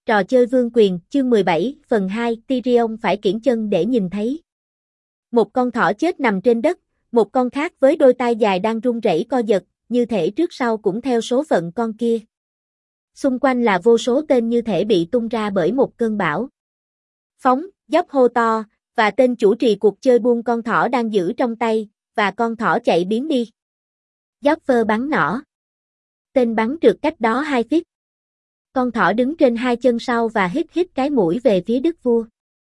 Trò chơi vương quyền, chương 17, phần 2, Tyrion phải kiễng chân để nhìn thấy. Một con thỏ chết nằm trên đất, một con khác với đôi tai dài đang run rẩy co giật, như thể trước sau cũng theo số phận con kia. Xung quanh là vô số tên như thể bị tung ra bởi một cơn bão. Phóng, dốc hô to, và tên chủ trì cuộc chơi buông con thỏ đang giữ trong tay, và con thỏ chạy biến đi. Joffrey bắn nỏ. Tên bắn trượt cách đó 2 feet. Con thỏ đứng trên 2 chân sau và hít cái mũi về phía đức vua.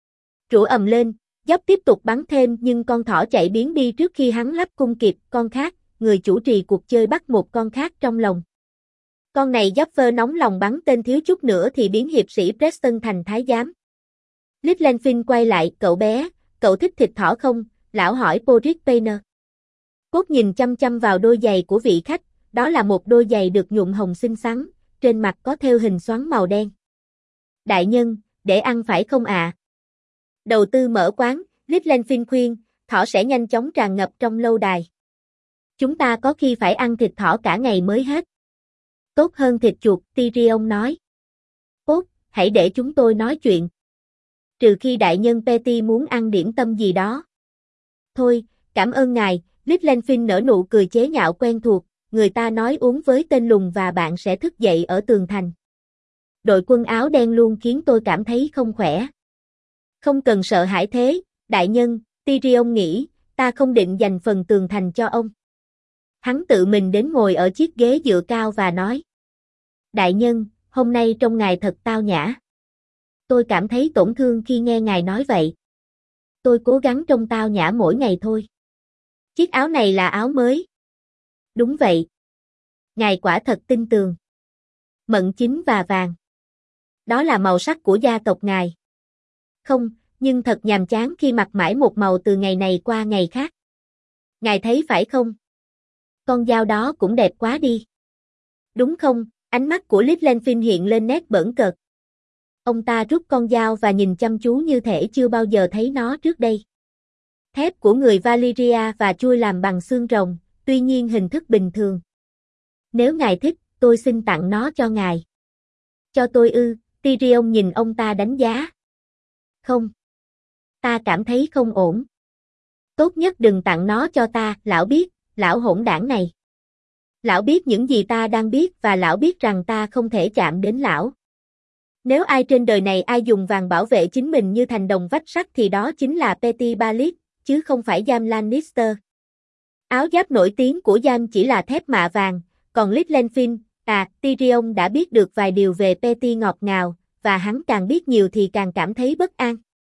Rủa ầm lên, Dốc tiếp tục bắn thêm nhưng con thỏ chạy biến đi trước khi hắn lắp cung kịp. Con khác, người chủ trì cuộc chơi bắt một con khác trong lồng. Con này Joffrey nóng lòng bắn tên thiếu chút nữa thì biến hiệp sĩ Preston thành thái giám. Littlefinger quay lại, cậu bé, cậu thích thịt thỏ không? Lão hỏi Podrick Payne. Cốt nhìn chăm chăm vào đôi giày của vị khách, đó là một đôi giày được nhuộm hồng xinh xắn, trên mặt có thêu hình xoắn màu đen. Đại nhân, để ăn phải không ạ? Đầu tư mở quán, Littlefinger khuyên, thỏ sẽ nhanh chóng tràn ngập trong lâu đài. Chúng ta có khi phải ăn thịt thỏ cả ngày mới hết. Tốt hơn thịt chuột, Tyrion nói. Cốt, hãy để chúng tôi nói chuyện. Trừ khi đại nhân Petty muốn ăn điểm tâm gì đó. Thôi, cảm ơn ngài, Littlefinger nở nụ cười chế nhạo quen thuộc, người ta nói uống với tên lùn và bạn sẽ thức dậy ở tường thành. Đội quân áo đen luôn khiến tôi cảm thấy không khỏe. Không cần sợ hãi thế, đại nhân, Tyrion nghĩ, ta không định dành phần tường thành cho ông. Hắn tự mình đến ngồi ở chiếc ghế dựa cao và nói. Đại nhân, hôm nay trông ngài thật tao nhã. Tôi cảm thấy tổn thương khi nghe ngài nói vậy. Tôi cố gắng trông tao nhã mỗi ngày thôi. Chiếc áo này là áo mới. Đúng vậy. Ngài quả thật tin tường. Mận chính và vàng. Đó là màu sắc của gia tộc ngài. Không, nhưng thật nhàm chán khi mặc mãi một màu từ ngày này qua ngày khác. Ngài thấy phải không? Con dao đó cũng đẹp quá đi. Đúng không? Ánh mắt của Littlefinger hiện lên nét bỡn cợt. Ông ta rút con dao và nhìn chăm chú như thể chưa bao giờ thấy nó trước đây. Thép của người Valyria và chuôi làm bằng xương rồng, tuy nhiên hình thức bình thường. Nếu ngài thích, tôi xin tặng nó cho ngài. Cho tôi ư? Tyrion nhìn ông ta đánh giá. Không. Ta cảm thấy không ổn. Tốt nhất đừng tặng nó cho ta, lão biết, lão hỗn đảng này. Lão biết những gì ta đang biết và lão biết rằng ta không thể chạm đến lão. Nếu ai trên đời này ai dùng vàng bảo vệ chính mình như thành đồng vách sắt thì đó chính là Petty Baelish, chứ không phải Jaime Lannister. Áo giáp nổi tiếng của Jaime chỉ là thép mạ vàng, còn Littlefinger, Tyrion đã biết được vài điều về Petty ngọt ngào, và hắn càng biết nhiều thì càng cảm thấy bất an.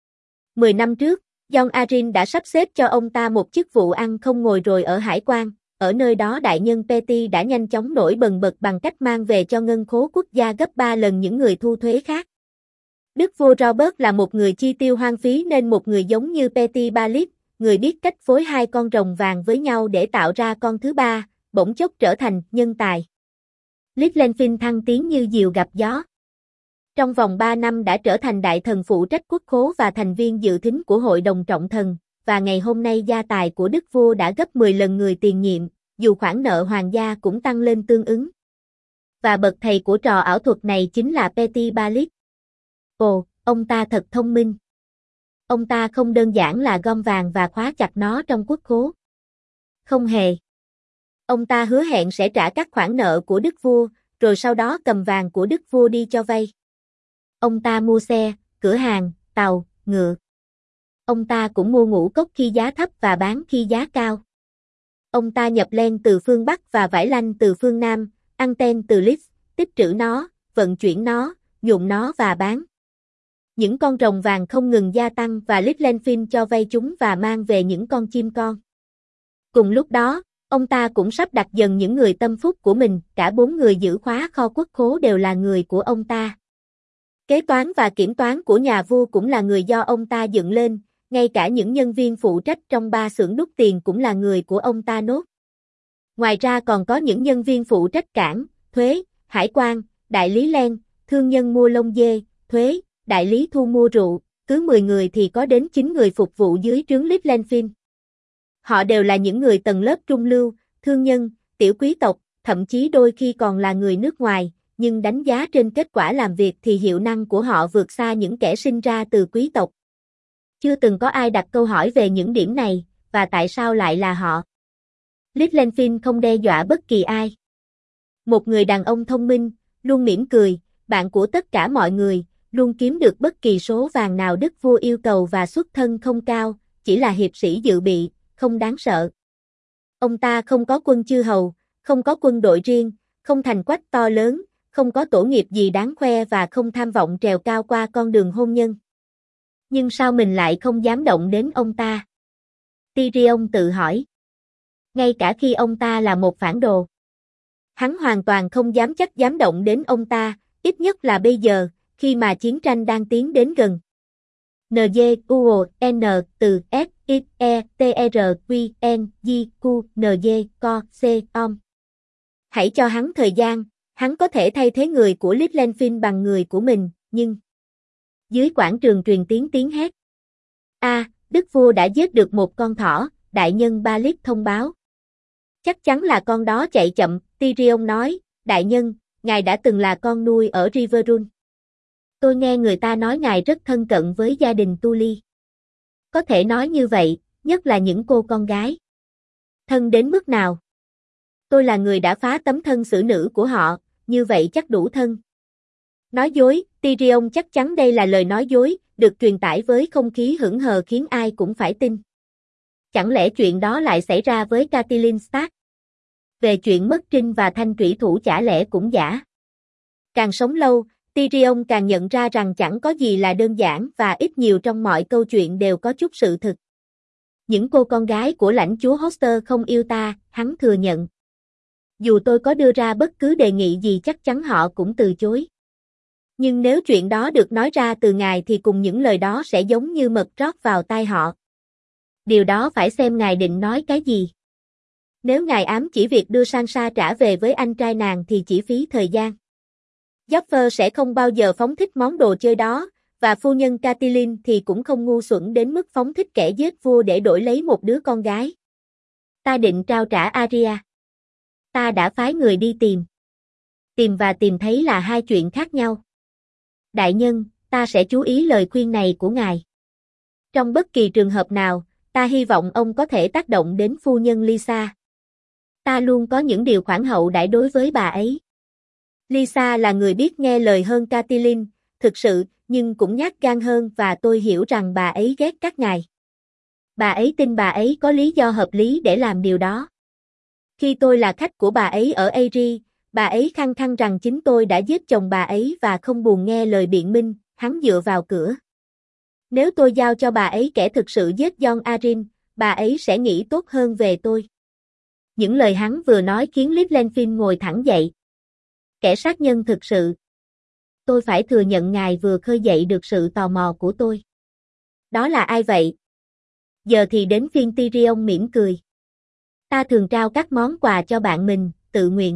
10 năm trước, Jon Arryn đã sắp xếp cho ông ta một chức vụ ăn không ngồi rồi ở hải quan, ở nơi đó đại nhân Petty đã nhanh chóng nổi bần bật bằng cách mang về cho ngân khố quốc gia gấp 3 lần những người thu thuế khác. Đức vua Robert là một người chi tiêu hoang phí nên một người giống như Petty Baelish, người biết cách phối hai con rồng vàng với nhau để tạo ra con thứ ba, bỗng chốc trở thành nhân tài. Littlefinger thăng tiến như diều gặp gió. Trong vòng 3 năm đã trở thành đại thần phụ trách quốc khố và thành viên dự thính của hội đồng trọng thần, và ngày hôm nay gia tài của đức vua đã gấp 10 lần người tiền nhiệm, dù khoản nợ hoàng gia cũng tăng lên tương ứng. Và bậc thầy của trò ảo thuật này chính là Petty Baelish. Ồ, ông ta thật thông minh. Ông ta không đơn giản là gom vàng và khóa chặt nó trong quốc khố. Không hề. Ông ta hứa hẹn sẽ trả các khoản nợ của đức vua, rồi sau đó cầm vàng của đức vua đi cho vay. Ông ta mua xe, cửa hàng, tàu, ngựa. Ông ta cũng mua ngũ cốc khi giá thấp và bán khi giá cao. Ông ta nhập len từ phương Bắc và vải lanh từ phương Nam, anten từ Leeds, tích trữ nó, vận chuyển nó, nhuộm nó và bán. Những con rồng vàng không ngừng gia tăng và Littlefinger cho vay chúng và mang về những con chim con. Cùng lúc đó, ông ta cũng sắp đặt dần những người tâm phúc của mình, cả 4 người giữ khóa kho quốc khố đều là người của ông ta. Kế toán và kiểm toán của nhà vua cũng là người do ông ta dựng lên, ngay cả những nhân viên phụ trách trong 3 xưởng đúc tiền cũng là người của ông ta nốt. Ngoài ra còn có những nhân viên phụ trách cảng, thuế, hải quan, đại lý len, thương nhân mua lông dê, thuế, đại lý thu mua rượu, cứ 10 người thì có đến 9 người phục vụ dưới trướng Littlefinger. Họ đều là những người tầng lớp trung lưu, thương nhân, tiểu quý tộc, thậm chí đôi khi còn là người nước ngoài, nhưng đánh giá trên kết quả làm việc thì hiệu năng của họ vượt xa những kẻ sinh ra từ quý tộc. Chưa từng có ai đặt câu hỏi về những điểm này, và tại sao lại là họ. Littlefin không đe dọa bất kỳ ai. Một người đàn ông thông minh, luôn mỉm cười, bạn của tất cả mọi người, luôn kiếm được bất kỳ số vàng nào đức vua yêu cầu và xuất thân không cao, chỉ là hiệp sĩ dự bị, không đáng sợ. Ông ta không có quân chư hầu, không có quân đội riêng, không thành quách to lớn, không có tổ nghiệp gì đáng khoe và không tham vọng trèo cao qua con đường hôn nhân. Nhưng sao mình lại không dám động đến ông ta? Tyrion tự hỏi. Ngay cả khi ông ta là một phản đồ. Hắn hoàn toàn không dám động đến ông ta, ít nhất là bây giờ, khi mà chiến tranh đang tiến đến gần. N từ S X E T R Q N G Q N Co C Om. Hãy cho hắn thời gian, hắn có thể thay thế người của Littlefin bằng người của mình, nhưng dưới quảng trường truyền tiếng hét. Đức vua đã giết được một con thỏ, đại nhân Baelish thông báo. Chắc chắn là con đó chạy chậm, Tyrion nói, đại nhân, ngài đã từng là con nuôi ở Riverrun. Tôi nghe người ta nói ngài rất thân cận với gia đình Tully. Có thể nói như vậy, nhất là những cô con gái. Thân đến mức nào? Tôi là người đã phá tấm thân xử nữ của họ, như vậy chắc đủ thân. Nói dối, Tyrion chắc chắn đây là lời nói dối, được truyền tải với không khí hững hờ khiến ai cũng phải tin. Chẳng lẽ chuyện đó lại xảy ra với Catelyn Stark? Về chuyện mất trinh và thanh thủy thủ chả lẽ cũng giả? Càng sống lâu, Tyrion càng nhận ra rằng chẳng có gì là đơn giản và ít nhiều trong mọi câu chuyện đều có chút sự thực. Những cô con gái của lãnh chúa Hoster không yêu ta, hắn thừa nhận. Dù tôi có đưa ra bất cứ đề nghị gì chắc chắn họ cũng từ chối. Nhưng nếu chuyện đó được nói ra từ ngài thì cùng những lời đó sẽ giống như mật rót vào tai họ. Điều đó phải xem ngài định nói cái gì. Nếu ngài ám chỉ việc đưa Sansa trả về với anh trai nàng thì chỉ phí thời gian. Joffrey sẽ không bao giờ phóng thích món đồ chơi đó, và phu nhân Catelyn thì cũng không ngu xuẩn đến mức phóng thích kẻ giết vua để đổi lấy một đứa con gái. Ta định trao trả Arya. Ta đã phái người đi tìm. Tìm và tìm thấy là hai chuyện khác nhau. Đại nhân, ta sẽ chú ý lời khuyên này của ngài. Trong bất kỳ trường hợp nào, ta hy vọng ông có thể tác động đến phu nhân Lysa. Ta luôn có những điều khoản hậu đãi đối với bà ấy. Lysa là người biết nghe lời hơn Catelyn, thực sự, nhưng cũng nhát gan hơn và tôi hiểu rằng bà ấy ghét các ngài. Bà ấy tin bà ấy có lý do hợp lý để làm điều đó. Khi tôi là khách của bà ấy ở Aerie, bà ấy khăng khăng rằng chính tôi đã giết chồng bà ấy và không buồn nghe lời biện minh, hắn dựa vào cửa. Nếu tôi giao cho bà ấy kẻ thực sự giết Jon Arryn, bà ấy sẽ nghĩ tốt hơn về tôi. Những lời hắn vừa nói khiến Littlefin ngồi thẳng dậy. Kẻ sát nhân thực sự. Tôi phải thừa nhận ngài vừa khơi dậy được sự tò mò của tôi. Đó là ai vậy? Giờ thì đến phiên Tyrion mỉm cười. Ta thường trao các món quà cho bạn mình, tự nguyện.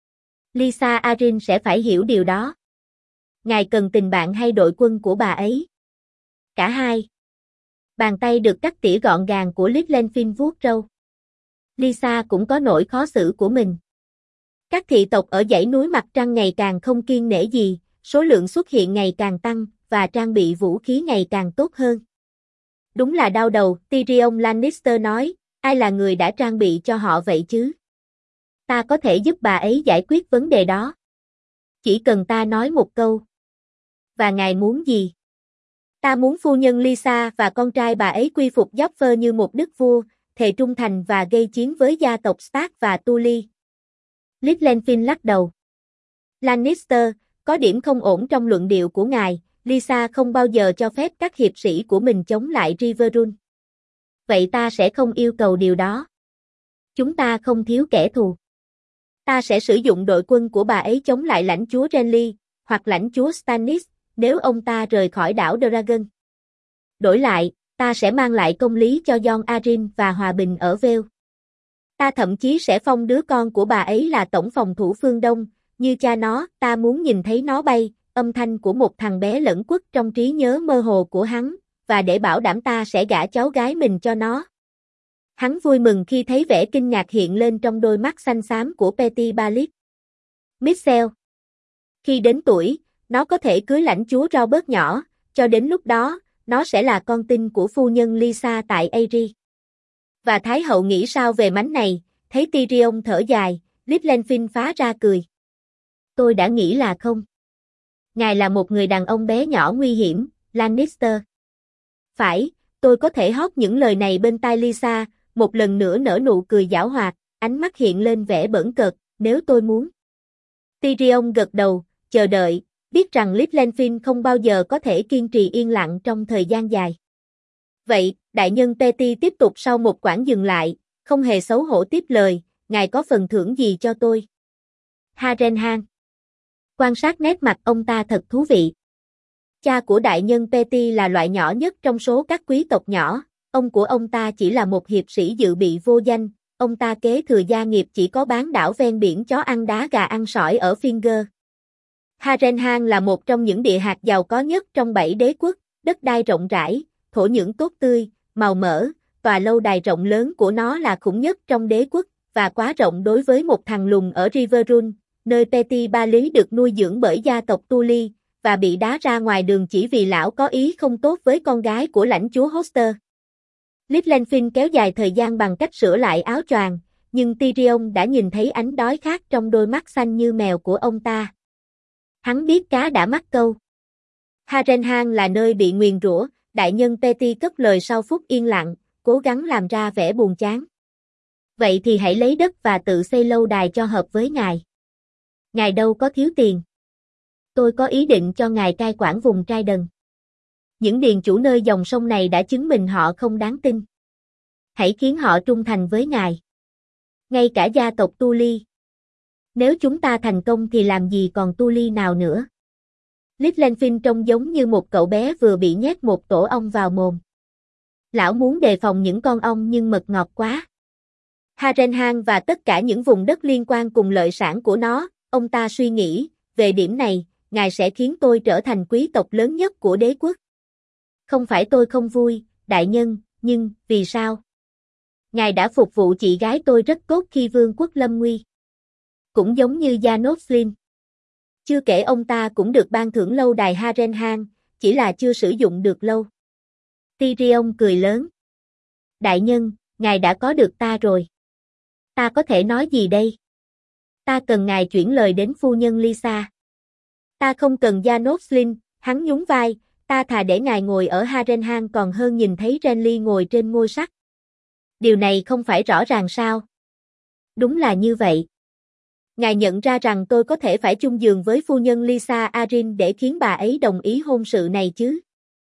Lysa Arryn sẽ phải hiểu điều đó. Ngài cần tình bạn hay đội quân của bà ấy? Cả hai. Bàn tay được cắt tỉa gọn gàng của Littlefin vuốt râu. Lysa cũng có nỗi khó xử của mình. Các thị tộc ở dãy núi Mặt Trăng ngày càng không kiêng nể gì, số lượng xuất hiện ngày càng tăng, và trang bị vũ khí ngày càng tốt hơn. Đúng là đau đầu, Tyrion Lannister nói, ai là người đã trang bị cho họ vậy chứ? Ta có thể giúp bà ấy giải quyết vấn đề đó. Chỉ cần ta nói một câu. Và ngài muốn gì? Ta muốn phu nhân Lysa và con trai bà ấy quy phục Joffrey như một đức vua, thề trung thành và gây chiến với gia tộc Stark và Tully. Littlefin lắc đầu. Lannister, có điểm không ổn trong luận điệu của ngài, Lysa không bao giờ cho phép các hiệp sĩ của mình chống lại Riverrun. Vậy ta sẽ không yêu cầu điều đó. Chúng ta không thiếu kẻ thù. Ta sẽ sử dụng đội quân của bà ấy chống lại lãnh chúa Renly, hoặc lãnh chúa Stannis, nếu ông ta rời khỏi đảo Dragon. Đổi lại, ta sẽ mang lại công lý cho Jon Arryn và hòa bình ở Vale. Ta thậm chí sẽ phong đứa con của bà ấy là tổng phòng thủ phương Đông, như cha nó, ta muốn nhìn thấy nó bay, âm thanh của một thằng bé lẫn quất trong trí nhớ mơ hồ của hắn, và để bảo đảm ta sẽ gả cháu gái mình cho nó. Hắn vui mừng khi thấy vẻ kinh ngạc hiện lên trong đôi mắt xanh xám của Petty Baelish. Mitchell. Khi đến tuổi, nó có thể cưới lãnh chúa Robert nhỏ, cho đến lúc đó, nó sẽ là con tin của phu nhân Lisa tại Aerie. Và Thái hậu nghĩ sao về mánh này, thấy Tyrion thở dài, Littlefinger phá ra cười. Tôi đã nghĩ là không. Ngài là một người đàn ông bé nhỏ nguy hiểm, Lannister. Phải, tôi có thể hót những lời này bên tai Lisa, một lần nữa nở nụ cười giảo hoạt, ánh mắt hiện lên vẻ bỡn cợt, nếu tôi muốn. Tyrion gật đầu, chờ đợi, biết rằng Littlefinger không bao giờ có thể kiên trì yên lặng trong thời gian dài. Vậy, đại nhân Petty tiếp tục sau một quãng dừng lại, không hề xấu hổ tiếp lời, ngài có phần thưởng gì cho tôi? Harrenhal. Quan sát nét mặt ông ta thật thú vị. Cha của đại nhân Petty là loại nhỏ nhất trong số các quý tộc nhỏ, ông của ông ta chỉ là một hiệp sĩ dự bị vô danh, ông ta kế thừa gia nghiệp chỉ có bán đảo ven biển chó ăn đá gà ăn sỏi ở Finger. Harrenhal là một trong những địa hạt giàu có nhất trong 7 đế quốc, đất đai rộng rãi, thổ nhưỡng tốt tươi, màu mỡ, tòa lâu đài rộng lớn của nó là khủng nhất trong đế quốc, và quá rộng đối với một thằng lùn ở Riverrun, nơi Petty Ba Lý được nuôi dưỡng bởi gia tộc Tully, và bị đá ra ngoài đường chỉ vì lão có ý không tốt với con gái của lãnh chúa Hoster. Littlefinger kéo dài thời gian bằng cách sửa lại áo choàng, nhưng Tyrion đã nhìn thấy ánh đói khát trong đôi mắt xanh như mèo của ông ta. Hắn biết cá đã mắc câu. Harrenhal là nơi bị nguyền rủa, đại nhân Petty cất lời sau phút yên lặng, cố gắng làm ra vẻ buồn chán. Vậy thì hãy lấy đất và tự xây lâu đài cho hợp với ngài. Ngài đâu có thiếu tiền. Tôi có ý định cho ngài cai quản vùng Trai Đần. Những điền chủ nơi dòng sông này đã chứng minh họ không đáng tin. Hãy khiến họ trung thành với ngài. Ngay cả gia tộc Tully. Nếu chúng ta thành công thì làm gì còn Tully nào nữa. Littlefinger trông giống như một cậu bé vừa bị nhét một tổ ong vào mồm. Lão muốn đề phòng những con ong nhưng mật ngọt quá. Harrenhal và tất cả những vùng đất liên quan cùng lợi sản của nó, ông ta suy nghĩ, về điểm này, ngài sẽ khiến tôi trở thành quý tộc lớn nhất của đế quốc. Không phải tôi không vui, đại nhân, nhưng, vì sao? Ngài đã phục vụ chị gái tôi rất tốt khi vương quốc lâm nguy. Cũng giống như Janos Slym. Chưa kể ông ta cũng được ban thưởng lâu đài Harrenhal, chỉ là chưa sử dụng được lâu. Tyrion cười lớn. Đại nhân, ngài đã có được ta rồi. Ta có thể nói gì đây? Ta cần ngài chuyển lời đến phu nhân Lisa. Ta không cần Janos Slym, hắn nhún vai, ta thà để ngài ngồi ở Harrenhal còn hơn nhìn thấy Renly ngồi trên ngôi sắt. Điều này không phải rõ ràng sao? Đúng là như vậy. Ngài nhận ra rằng tôi có thể phải chung giường với phu nhân Lisa Arryn để khiến bà ấy đồng ý hôn sự này chứ?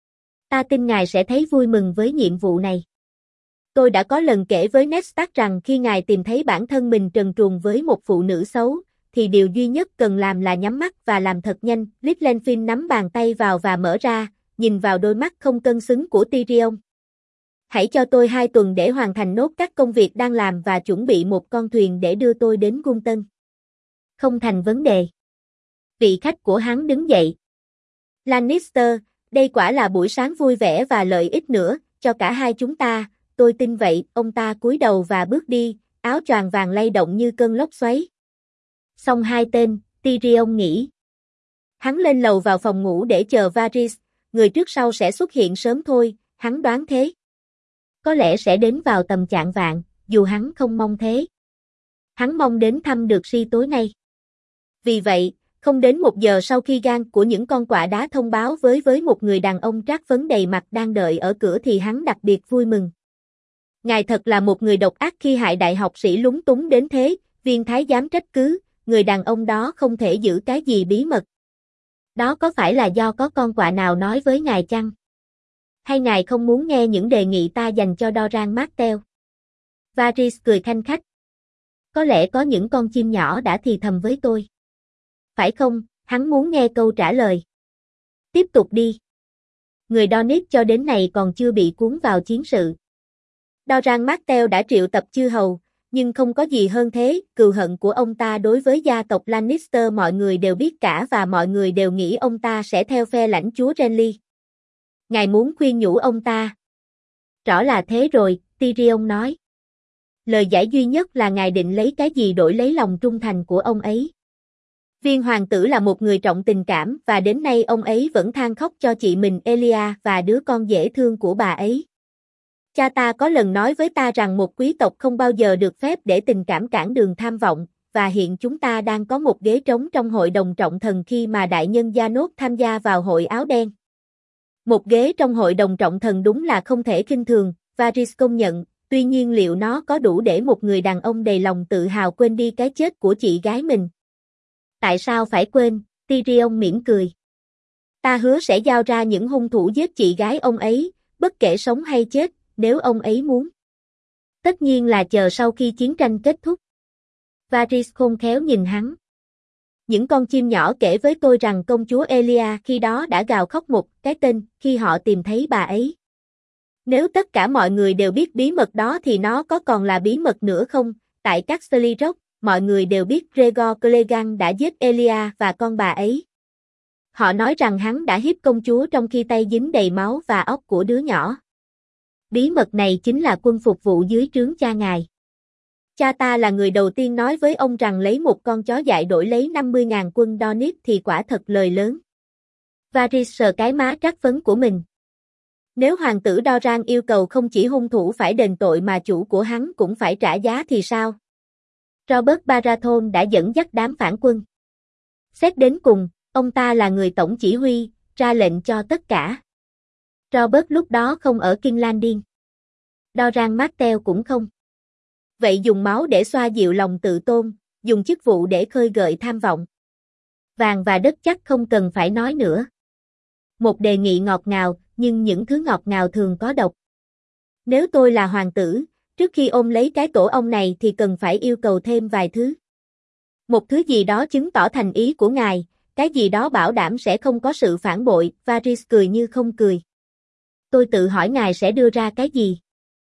Ta tin ngài sẽ thấy vui mừng với nhiệm vụ này. Tôi đã có lần kể với Ned Stark rằng khi ngài tìm thấy bản thân mình trần truồng với một phụ nữ xấu, thì điều duy nhất cần làm là nhắm mắt và làm thật nhanh. Littlefinger nắm bàn tay vào và mở ra, nhìn vào đôi mắt không cân xứng của Tyrion. Hãy cho tôi 2 tuần để hoàn thành nốt các công việc đang làm và chuẩn bị một con thuyền để đưa tôi đến Gunton. Không thành vấn đề. Vị khách của hắn đứng dậy. Lannister, đây quả là buổi sáng vui vẻ và lợi ích nữa, cho cả hai chúng ta, tôi tin vậy. Ông ta cúi đầu và bước đi, áo choàng vàng lay động như cơn lốc xoáy. Xong 2 tên, Tyrion nghĩ. Hắn lên lầu vào phòng ngủ để chờ Varys, người trước sau sẽ xuất hiện sớm thôi, hắn đoán thế. Có lẽ sẽ đến vào tầm chạng vạng, dù hắn không mong thế. Hắn mong đến thăm được Si tối nay. Vì vậy, không đến 1 giờ sau khi gang của những con quạ đá thông báo với một người đàn ông trác phấn đầy mặt đang đợi ở cửa thì hắn đặc biệt vui mừng. Ngài thật là một người độc ác khi hại đại học sĩ lúng túng đến thế, viên thái giám trách cứ, người đàn ông đó không thể giữ cái gì bí mật. Đó có phải là do có con quạ nào nói với ngài chăng? Hay ngài không muốn nghe những đề nghị ta dành cho Doran Martell? Varys cười khanh khách. Có lẽ có những con chim nhỏ đã thì thầm với tôi. Phải không, hắn muốn nghe câu trả lời. Tiếp tục đi. Người Dornish cho đến này còn chưa bị cuốn vào chiến sự. Doran Martell đã triệu tập chư hầu, nhưng không có gì hơn thế, cừu hận của ông ta đối với gia tộc Lannister mọi người đều biết cả và mọi người đều nghĩ ông ta sẽ theo phe lãnh chúa Renly. Ngài muốn khuyên nhủ ông ta. Rõ là thế rồi, Tyrion nói. Lời giải duy nhất là ngài định lấy cái gì đổi lấy lòng trung thành của ông ấy. Viên hoàng tử là một người trọng tình cảm và đến nay ông ấy vẫn than khóc cho chị mình Elia và đứa con dễ thương của bà ấy. Cha ta có lần nói với ta rằng một quý tộc không bao giờ được phép để tình cảm cản đường tham vọng, và hiện chúng ta đang có một ghế trống trong hội đồng trọng thần khi mà đại nhân Gianot tham gia vào hội áo đen. Một ghế trong hội đồng trọng thần đúng là không thể khinh thường, Varys công nhận, tuy nhiên liệu nó có đủ để một người đàn ông đầy lòng tự hào quên đi cái chết của chị gái mình? Tại sao phải quên? Tyrion mỉm cười. Ta hứa sẽ giao ra những hung thủ giết chị gái ông ấy, bất kể sống hay chết, nếu ông ấy muốn. Tất nhiên là chờ sau khi chiến tranh kết thúc. Varys khôn khéo nhìn hắn. Những con chim nhỏ kể với tôi rằng công chúa Elia khi đó đã gào khóc một cái tên khi họ tìm thấy bà ấy. Nếu tất cả mọi người đều biết bí mật đó thì nó có còn là bí mật nữa không? Tại Casterly Rock, mọi người đều biết Rhaegar Clegane đã giết Elia và con bà ấy. Họ nói rằng hắn đã hiếp công chúa trong khi tay dính đầy máu và óc của đứa nhỏ. Bí mật này chính là quân phục vụ dưới trướng cha ngài. Cha ta là người đầu tiên nói với ông rằng lấy một con chó dại đổi lấy 50.000 quân Dornish thì quả thật lời lớn. Varys sờ cái má trắc phấn của mình. Nếu hoàng tử Doran yêu cầu không chỉ hung thủ phải đền tội mà chủ của hắn cũng phải trả giá thì sao? Robert Baratheon đã dẫn dắt đám phản quân. Xét đến cùng, ông ta là người tổng chỉ huy, ra lệnh cho tất cả. Robert lúc đó không ở King's Landing. Doran Martell cũng không. Vậy dùng máu để xoa dịu lòng tự tôn, dùng chức vụ để khơi gợi tham vọng. Vàng và đất chắc không cần phải nói nữa. Một đề nghị ngọt ngào, nhưng những thứ ngọt ngào thường có độc. Nếu tôi là hoàng tử, trước khi ôm lấy cái tổ ong này thì cần phải yêu cầu thêm vài thứ. Một thứ gì đó chứng tỏ thành ý của ngài, cái gì đó bảo đảm sẽ không có sự phản bội, Varys cười như không cười. Tôi tự hỏi ngài sẽ đưa ra cái gì?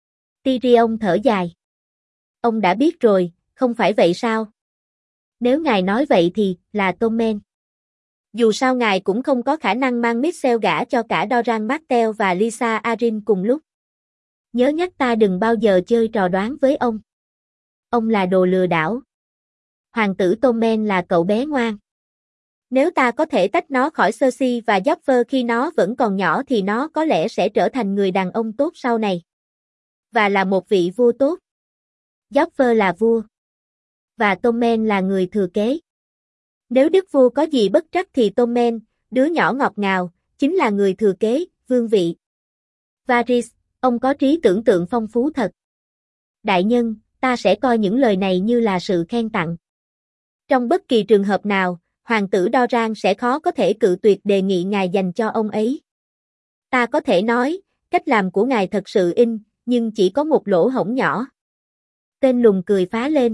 Tyrion thở dài. Ông đã biết rồi, không phải vậy sao? Nếu ngài nói vậy thì, là Tommen. Dù sao ngài cũng không có khả năng mang Mixel gả cho cả Doran Martell và Lysa Arryn cùng lúc. Nhớ nhắc ta đừng bao giờ chơi trò đoán với ông. Ông là đồ lừa đảo. Hoàng tử Tommen là cậu bé ngoan. Nếu ta có thể tách nó khỏi Cersei và Joffrey khi nó vẫn còn nhỏ thì nó có lẽ sẽ trở thành người đàn ông tốt sau này. Và là một vị vua tốt. Joffrey là vua. Và Tommen là người thừa kế. Nếu đức vua có gì bất trắc thì Tommen, đứa nhỏ ngọt ngào, chính là người thừa kế, vương vị. Varys, ông có trí tưởng tượng phong phú thật. Đại nhân, ta sẽ coi những lời này như là sự khen tặng. Trong bất kỳ trường hợp nào, hoàng tử Doran sẽ khó có thể cự tuyệt đề nghị ngài dành cho ông ấy. Ta có thể nói, cách làm của ngài thật sự nhưng chỉ có một lỗ hổng nhỏ. Tên lùn cười phá lên.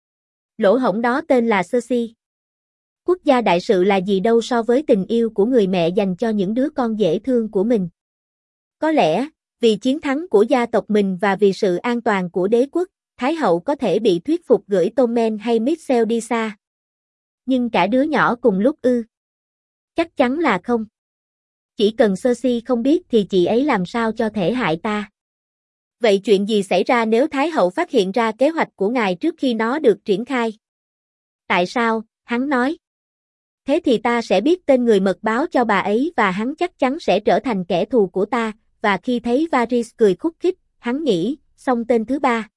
Lỗ hổng đó tên là Cersei. Quốc gia đại sự là gì đâu so với tình yêu của người mẹ dành cho những đứa con dễ thương của mình. Có lẽ, vì chiến thắng của gia tộc mình và vì sự an toàn của đế quốc, Thái hậu có thể bị thuyết phục gửi Tommen hay Mixel đi xa. Nhưng cả đứa nhỏ cùng lúc ư? Chắc chắn là không. Chỉ cần Cersei không biết thì chị ấy làm sao cho thể hại ta. Vậy chuyện gì xảy ra nếu Thái hậu phát hiện ra kế hoạch của ngài trước khi nó được triển khai? Tại sao? Hắn nói. Thế thì ta sẽ biết tên người mật báo cho bà ấy và hắn chắc chắn sẽ trở thành kẻ thù của ta, và khi thấy Varys cười khúc khích, hắn nghĩ, xong tên thứ ba.